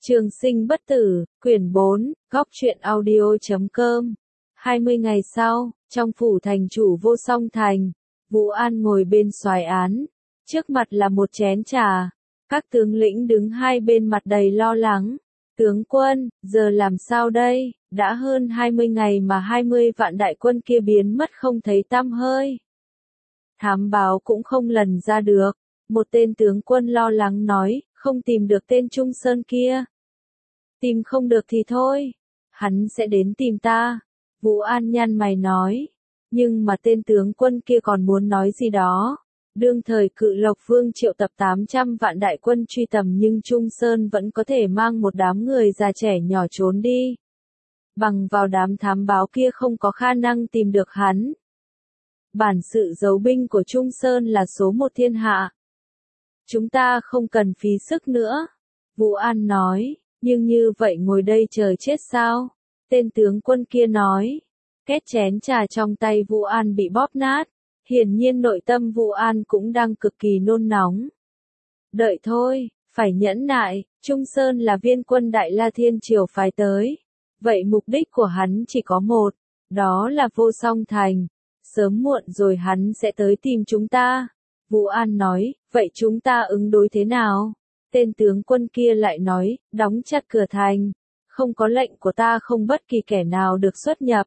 Trường sinh bất tử, quyển 4, góc truyện audio.com. 20 ngày sau, trong phủ thành chủ Vô Song Thành, Vũ An ngồi bên soái án, trước mặt là một chén trà. Các tướng lĩnh đứng hai bên mặt đầy lo lắng. Tướng quân, giờ làm sao đây? Đã hơn 20 ngày mà 20 vạn đại quân kia biến mất không thấy tăm hơi. Thám báo cũng không lần ra được. Một tên tướng quân lo lắng nói, không tìm được tên Trung Sơn kia. Tìm không được thì thôi, hắn sẽ đến tìm ta. Vũ An nhăn mày nói. Nhưng mà tên tướng quân kia còn muốn nói gì đó. Đương thời Cự Lộc Vương triệu tập 800 vạn đại quân truy tầm nhưng Trung Sơn vẫn có thể mang một đám người già trẻ nhỏ trốn đi. Bằng vào đám thám báo kia không có khả năng tìm được hắn. Bản sự giấu binh của Trung Sơn là số một thiên hạ. Chúng ta không cần phí sức nữa. Vũ An nói, nhưng như vậy ngồi đây chờ chết sao? Tên tướng quân kia nói. Két chén trà trong tay Vũ An bị bóp nát. Hiển nhiên nội tâm Vũ An cũng đang cực kỳ nôn nóng. Đợi thôi, phải nhẫn nại, Trung Sơn là viên quân Đại La Thiên Triều phái tới. Vậy mục đích của hắn chỉ có một, đó là Vô Song Thành. Sớm muộn rồi hắn sẽ tới tìm chúng ta. Vũ An nói, vậy chúng ta ứng đối thế nào? Tên tướng quân kia lại nói, đóng chặt cửa thành. Không có lệnh của ta không bất kỳ kẻ nào được xuất nhập.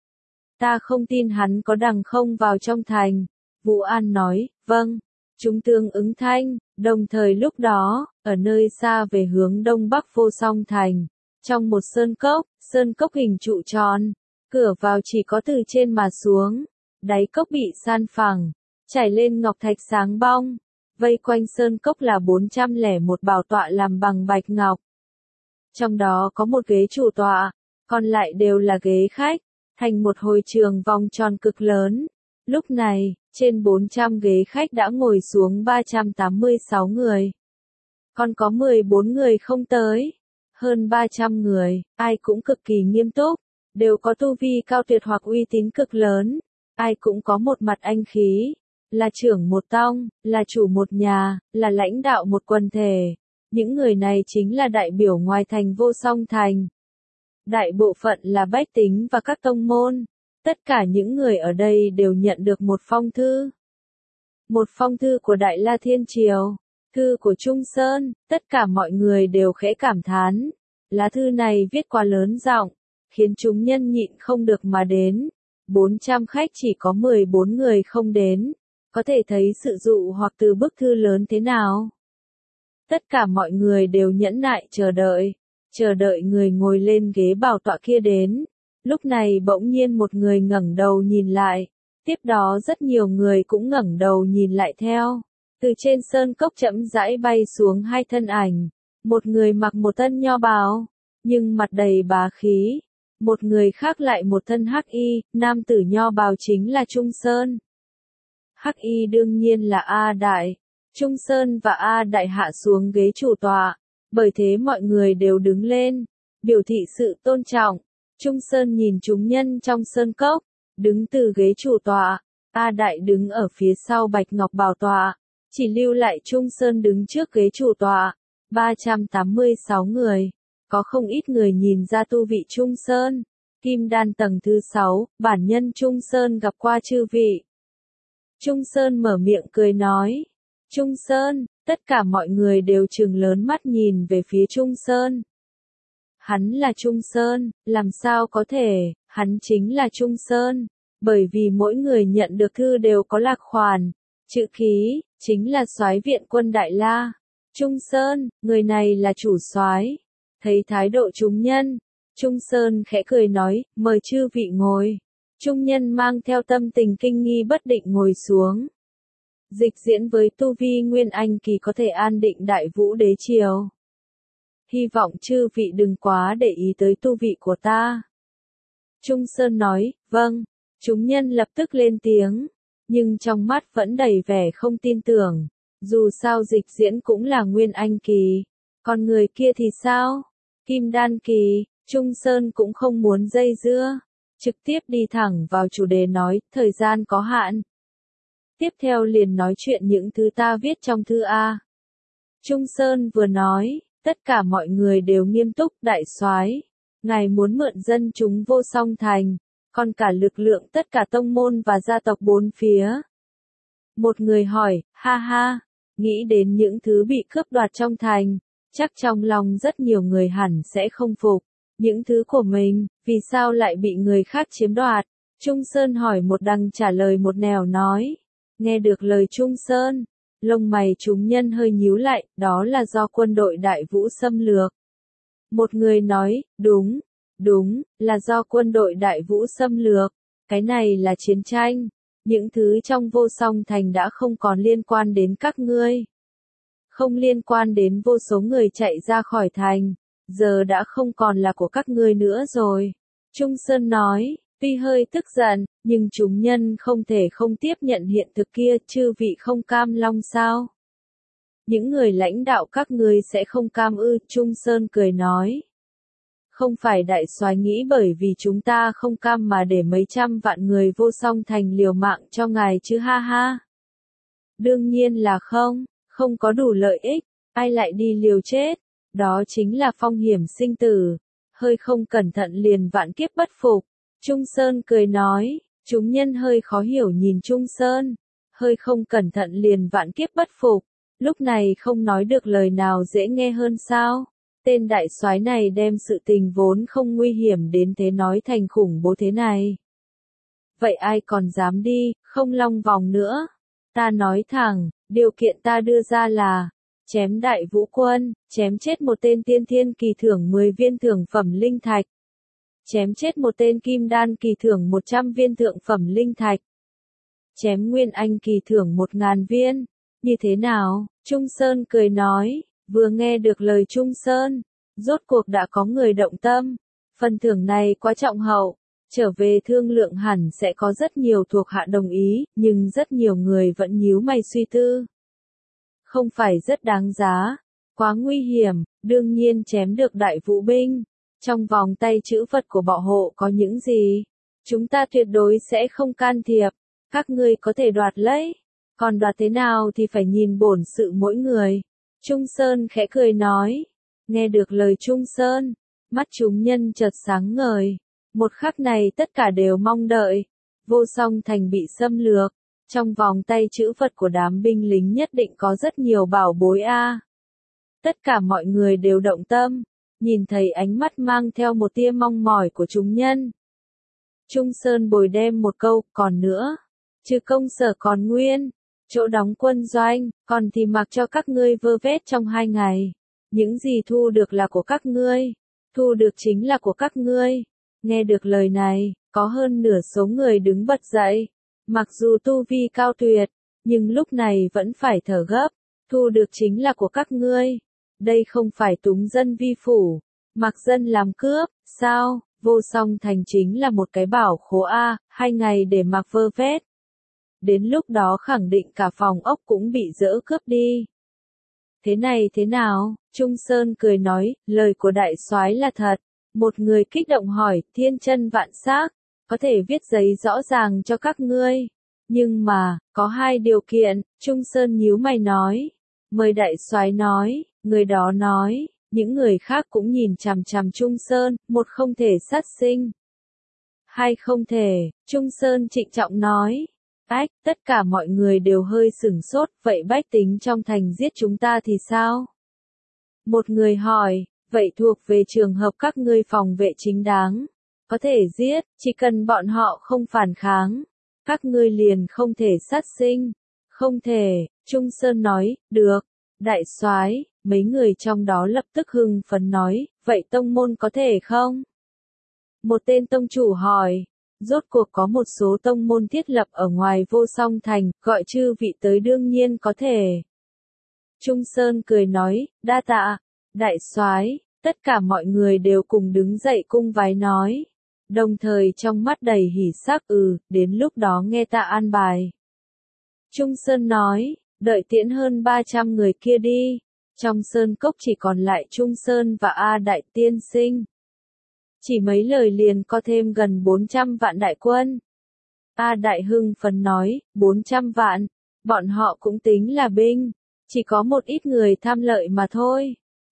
Ta không tin hắn có đằng không vào trong thành. Vũ An nói, vâng. Chúng tướng ứng thanh, đồng thời lúc đó, ở nơi xa về hướng đông bắc Vô Song Thành, trong một sơn cốc hình trụ tròn, cửa vào chỉ có từ trên mà xuống, đáy cốc bị san phẳng, trải lên ngọc thạch sáng bong, vây quanh sơn cốc là 401 bảo tọa làm bằng bạch ngọc. Trong đó có một ghế chủ tọa, còn lại đều là ghế khách, thành một hồi trường vòng tròn cực lớn. Lúc này, trên 400 ghế khách đã ngồi xuống 386 người. Còn có 14 người không tới. Hơn 300 người, ai cũng cực kỳ nghiêm túc, đều có tu vi cao tuyệt hoặc uy tín cực lớn. Ai cũng có một mặt anh khí, là trưởng một tông, là chủ một nhà, là lãnh đạo một quần thể. Những người này chính là đại biểu ngoài thành Vô Song Thành. Đại bộ phận là bách tính và các tông môn. Tất cả những người ở đây đều nhận được một phong thư. Một phong thư của Đại La Thiên Triều. Thư của Trung Sơn, tất cả mọi người đều khẽ cảm thán. Lá thư này viết quá lớn giọng, khiến chúng nhân nhịn không được mà đến. 400 khách chỉ có 14 người không đến. Có thể thấy sự dụ hoặc từ bức thư lớn thế nào. Tất cả mọi người đều nhẫn nại chờ đợi người ngồi lên ghế bảo tọa kia đến. Lúc này bỗng nhiên một người ngẩng đầu nhìn lại, tiếp đó rất nhiều người cũng ngẩng đầu nhìn lại theo. Từ trên sơn cốc chậm rãi bay xuống hai thân ảnh, một người mặc một thân nho bào, nhưng mặt đầy bá khí, một người khác lại một thân hắc y, nam tử nho bào chính là Trung Sơn. Hắc y đương nhiên là A Đại, Trung Sơn và A Đại hạ xuống ghế chủ tọa, bởi thế mọi người đều đứng lên, biểu thị sự tôn trọng. Trung Sơn nhìn chúng nhân trong sơn cốc, đứng từ ghế chủ tọa, A Đại đứng ở phía sau bạch ngọc bảo tọa, chỉ lưu lại Trung Sơn đứng trước ghế chủ tọa. 386 người, có không ít người nhìn ra tu vị Trung Sơn. Kim đan tầng thứ 6, bản nhân Trung Sơn gặp qua chư vị. Trung Sơn mở miệng cười nói. Trung Sơn, tất cả mọi người đều trừng lớn mắt nhìn về phía Trung Sơn. Hắn là Trung Sơn, làm sao có thể, hắn chính là Trung Sơn, bởi vì mỗi người nhận được thư đều có lạc khoản, chữ ký, chính là soái viện quân Đại La. Trung Sơn, người này là chủ soái. Thấy thái độ chúng nhân, Trung Sơn khẽ cười nói, mời chư vị ngồi. Trung nhân mang theo tâm tình kinh nghi bất định ngồi xuống. Dịch diễn với tu vi Nguyên Anh kỳ có thể an định Đại Vũ đế triều. Hy vọng chư vị đừng quá để ý tới tu vị của ta. Trung Sơn nói, vâng. Chúng nhân lập tức lên tiếng, nhưng trong mắt vẫn đầy vẻ không tin tưởng. Dù sao dịch diễn cũng là Nguyên Anh kỳ, còn người kia thì sao? Kim đan kỳ. Trung Sơn cũng không muốn dây dưa, trực tiếp đi thẳng vào chủ đề nói, thời gian có hạn. Tiếp theo liền nói chuyện những thứ ta viết trong thư A. Trung Sơn vừa nói, Tất cả mọi người đều nghiêm túc, đại soái, ngài muốn mượn dân chúng Vô Song Thành, còn cả lực lượng tất cả tông môn và gia tộc bốn phía. Một người hỏi, ha ha, nghĩ đến những thứ bị cướp đoạt trong thành, chắc trong lòng rất nhiều người hẳn sẽ không phục. Những thứ của mình, vì sao lại bị người khác chiếm đoạt? Trung Sơn hỏi một đằng trả lời một nẻo nói. Nghe được lời Trung Sơn, lông mày chúng nhân hơi nhíu lại, đó là do quân đội Đại Vũ xâm lược. Một người nói, đúng, là do quân đội Đại Vũ xâm lược. Cái này là chiến tranh. Những thứ trong Vô Song Thành đã không còn liên quan đến các ngươi. Không liên quan đến vô số người chạy ra khỏi thành. Giờ đã không còn là của các ngươi nữa rồi. Trung Sơn nói, tuy hơi tức giận, nhưng chúng nhân không thể không tiếp nhận hiện thực kia, chư vị không cam lòng sao? Những người lãnh đạo các ngươi sẽ không cam ư? Trung Sơn cười nói. Không phải đại soái nghĩ bởi vì chúng ta không cam mà để mấy trăm vạn người Vô Song Thành liều mạng cho ngài chứ ha ha. Đương nhiên là không có đủ lợi ích, ai lại đi liều chết, đó chính là phong hiểm sinh tử, hơi không cẩn thận liền vạn kiếp bất phục. Trung Sơn cười nói, chúng nhân hơi khó hiểu nhìn Trung Sơn, hơi không cẩn thận liền vạn kiếp bất phục, lúc này không nói được lời nào dễ nghe hơn sao? Tên đại soái này đem sự tình vốn không nguy hiểm đến thế nói thành khủng bố thế này. Vậy ai còn dám đi, không long vòng nữa. Ta nói thẳng, điều kiện ta đưa ra là, chém Đại Vũ quân, chém chết một tên tiên thiên kỳ thưởng 10 viên thượng phẩm linh thạch. Chém chết một tên kim đan kỳ thưởng 100 viên thượng phẩm linh thạch. Chém nguyên anh kỳ thưởng 1000 viên. Như thế nào? Trung Sơn cười nói. Vừa nghe được lời Trung Sơn, rốt cuộc đã có người động tâm. Phần thưởng này quá trọng hậu, trở về thương lượng hẳn sẽ có rất nhiều thuộc hạ đồng ý, nhưng rất nhiều người vẫn nhíu mày suy tư. Không phải rất đáng giá, quá nguy hiểm, đương nhiên chém được Đại Vũ binh. Trong vòng tay chữ vật của bọ hộ có những gì? Chúng ta tuyệt đối sẽ không can thiệp, các ngươi có thể đoạt lấy, còn đoạt thế nào thì phải nhìn bổn sự mỗi người. Trung Sơn khẽ cười nói, nghe được lời Trung Sơn, mắt chúng nhân chợt sáng ngời, một khắc này tất cả đều mong đợi, Vô Song Thành bị xâm lược, trong vòng tay trữ vật của đám binh lính nhất định có rất nhiều bảo bối a. Tất cả mọi người đều động tâm, nhìn thấy ánh mắt mang theo một tia mong mỏi của chúng nhân. Trung Sơn bồi đem một câu, còn nữa, trừ công sở còn nguyên. Chỗ đóng quân doanh, còn thì mặc cho các ngươi vơ vét trong 2 ngày. Những gì thu được là của các ngươi, thu được chính là của các ngươi. Nghe được lời này, có hơn nửa số người đứng bật dậy. Mặc dù tu vi cao tuyệt, nhưng lúc này vẫn phải thở gấp. Thu được chính là của các ngươi. Đây không phải túng dân vi phủ, mặc dân làm cướp, sao? Vô Song Thành chính là một cái bảo khố a, 2 ngày để mặc vơ vét. Đến lúc đó khẳng định cả phòng ốc cũng bị dỡ cướp đi. Thế này thế nào? Trung Sơn cười nói, lời của đại soái là thật. Một người kích động hỏi, thiên chân vạn xác, có thể viết giấy rõ ràng cho các ngươi. Nhưng mà, có 2 điều kiện, Trung Sơn nhíu mày nói. Mời đại soái nói, người đó nói, những người khác cũng nhìn chằm chằm Trung Sơn, một không thể sát sinh. 2 không thể, Trung Sơn trịnh trọng nói. Ách, tất cả mọi người đều hơi sửng sốt, vậy bách tính trong thành giết chúng ta thì sao? Một người hỏi, vậy thuộc về trường hợp các ngươi phòng vệ chính đáng. Có thể giết, chỉ cần bọn họ không phản kháng. Các ngươi liền không thể sát sinh. Không thể, Trung Sơn nói, được. Đại soái, mấy người trong đó lập tức hưng phấn nói, vậy tông môn có thể không? Một tên tông chủ hỏi. Rốt cuộc có một số tông môn thiết lập ở ngoài Vô Song Thành, gọi chư vị tới đương nhiên có thể. Trung Sơn cười nói, đa tạ, đại soái, tất cả mọi người đều cùng đứng dậy cung vái nói. Đồng thời trong mắt đầy hỉ sắc đến lúc đó nghe ta an bài. Trung Sơn nói, đợi tiễn hơn 300 người kia đi. Trong sơn cốc chỉ còn lại Trung Sơn và A Đại Tiên Sinh. Chỉ mấy lời liền có thêm gần 400 vạn đại quân. A Đại hưng phấn nói, 400 vạn, bọn họ cũng tính là binh, chỉ có một ít người tham lợi mà thôi.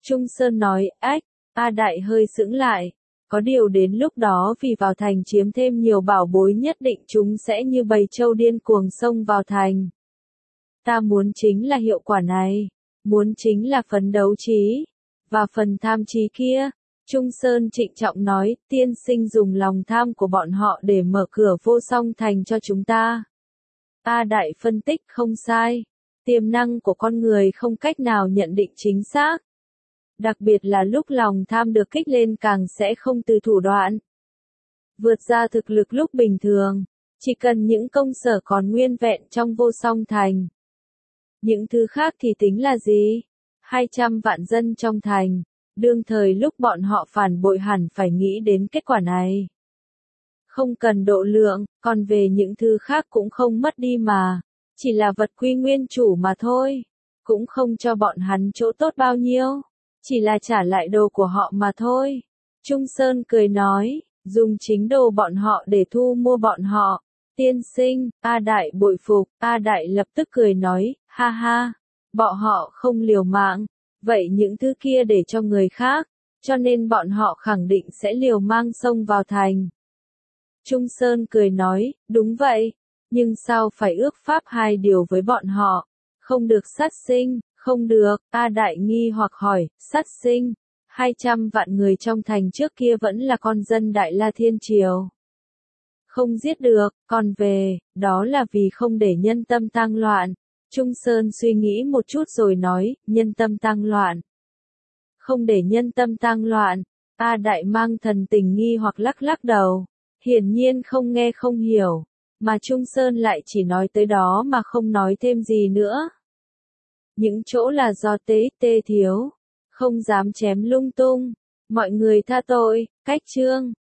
Trung Sơn nói, ách, A Đại hơi sững lại. Có điều đến lúc đó vì vào thành chiếm thêm nhiều bảo bối nhất định chúng sẽ như bầy trâu điên cuồng xông vào thành. Ta muốn chính là hiệu quả này. Muốn chính là phấn đấu trí. Và phần tham trí kia. Trung Sơn trịnh trọng nói, tiên sinh dùng lòng tham của bọn họ để mở cửa Vô Song Thành cho chúng ta. A Đại phân tích không sai. Tiềm năng của con người không cách nào nhận định chính xác. Đặc biệt là lúc lòng tham được kích lên càng sẽ không từ thủ đoạn vượt ra thực lực lúc bình thường. Chỉ cần những công sở còn nguyên vẹn trong Vô Song Thành. Những thứ khác thì tính là gì? 200 vạn dân trong thành. Đương thời lúc bọn họ phản bội hẳn phải nghĩ đến kết quả này. Không cần độ lượng, còn về những thứ khác cũng không mất đi mà. Chỉ là vật quy nguyên chủ mà thôi. Cũng không cho bọn hắn chỗ tốt bao nhiêu. Chỉ là trả lại đồ của họ mà thôi. Trung Sơn cười nói, dùng chính đồ bọn họ để thu mua bọn họ. Tiên sinh, A Đại bội phục. A Đại lập tức cười nói, ha ha, bọn họ không liều mạng. Vậy những thứ kia để cho người khác, cho nên bọn họ khẳng định sẽ liều mang xông vào thành. Trung Sơn cười nói, đúng vậy, nhưng sao phải ước pháp 2 điều với bọn họ, không được sát sinh, không được. A Đại nghi hoặc hỏi, sát sinh, 200 vạn người trong thành trước kia vẫn là con dân Đại La Thiên Triều. Không giết được, còn về, đó là vì không để nhân tâm tang loạn. Trung Sơn suy nghĩ một chút rồi nói, nhân tâm tang loạn. Không để nhân tâm tang loạn. A Đại mang thần tình nghi hoặc lắc lắc đầu. Hiển nhiên không nghe không hiểu. Mà Trung Sơn lại chỉ nói tới đó mà không nói thêm gì nữa. Những chỗ là do tê thiếu. Không dám chém lung tung. Mọi người tha tội, cách chương.